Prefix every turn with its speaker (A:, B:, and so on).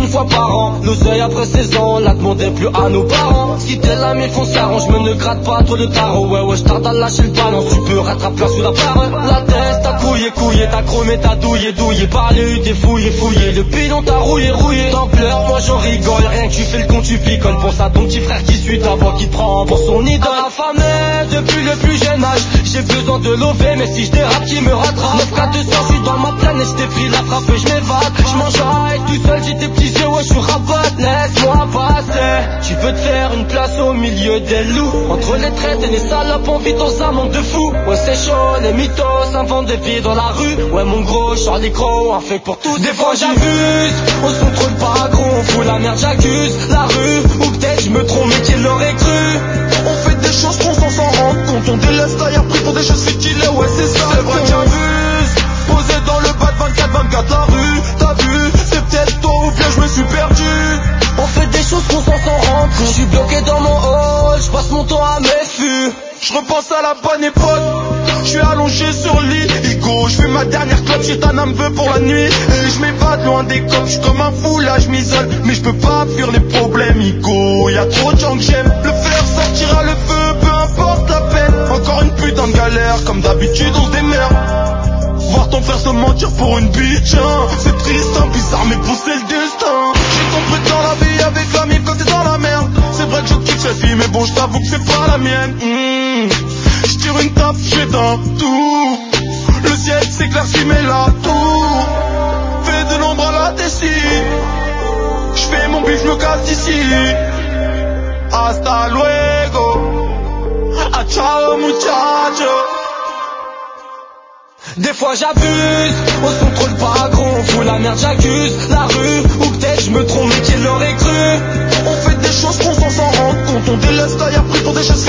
A: une fois par an. L'oseille après 16 ans, la demandait plus à nos parents. Si t'es l'ami foncière, je me ne gratte pas toi le tarot. Ouais, je tarde à lâcher le ballon, tu peux rattraper sous la parole. La tête, t'as couillé, t'as chromé, t'as douillé, par les huttes, t'es fouillé, le bidon t'a rouillé. T'en pleures, moi j'en rigole, rien que tu fais le con, tu picoles. Pense à ton petit frère qui suit ta voix, qui te prend pour son idole. Affamé depuis le plus jeune âge, j'ai besoin de l'OV, mais si je dérape, qui me rattrape. 9-4-200, je suis dans ma planète, je t'ai pris la frappe et je m'évade. Je mange tout seul, j'ai des petits yeux, ouais je suis rabat. Laisse-moi passer, tu veux te faire une place au milieu des loups. Entre les traites et les salopes, on vit dans un monde de fous. Ouais c'est chaud, les mythos inventent des vies dans la rue. Ouais mon gros, Charlie Crow, un fait pour tous. Des fois j'abuse, on se contrôle pas gros, on fout la merde, j'accuse la rue. Ou peut-être je me trompe, mais qui l'aurait cru.
B: On fait des choses qu'on s'en rend compte. On délaisse tailleur pris pour des choses futiles. Ouais c'est ça, c'est vrai que j'abuse. Posé dans le bas de 24-24 la rue. T'as vu, c'est peut-être toi ou bien je me suis perdu.
A: On fait des choses qu'on s'en rend compte. Je suis bloqué dans mon hall, je passe mon temps à mes fûts.
B: Je repense à la bonne époque, je suis allongé sur le lit. Higo, je fais ma dernière clope, si ta âme veut pour la nuit. Et je m'évade loin des copes, je suis comme un fou là, je m'isole. Mais je peux pas fuir les problèmes, Higo. Y'a trop de gens que j'aime. Le fer sortira le feu, peu importe la peine. Encore une putain de galère, comme d'habitude on se démerde. Voir ton frère se mentir pour une bitch, hein. C'est triste, hein, bizarre, mais bon c'est le destin. J'ai compris dans la vie avec la mienne quand t'es dans la merde. C'est vrai que je kiffe cette vie, mais bon je t'avoue que c'est pas la mienne. Je tire une tape, j'éteins tout. Le ciel s'éclaircit mais la tour fait de l'ombre à la tessie. Je fais mon bif, je me casse d'ici. Hasta luego. Ah ciao muchacho.
A: Des fois j'abuse, on se contrôle pas gros, on fout la merde, j'accuse la rue. Ou peut-être je me trompe, mais qui l'aurait cru.
B: On fait des choses qu'on s'en rend compte. On délaisse tailleur pris pour des choses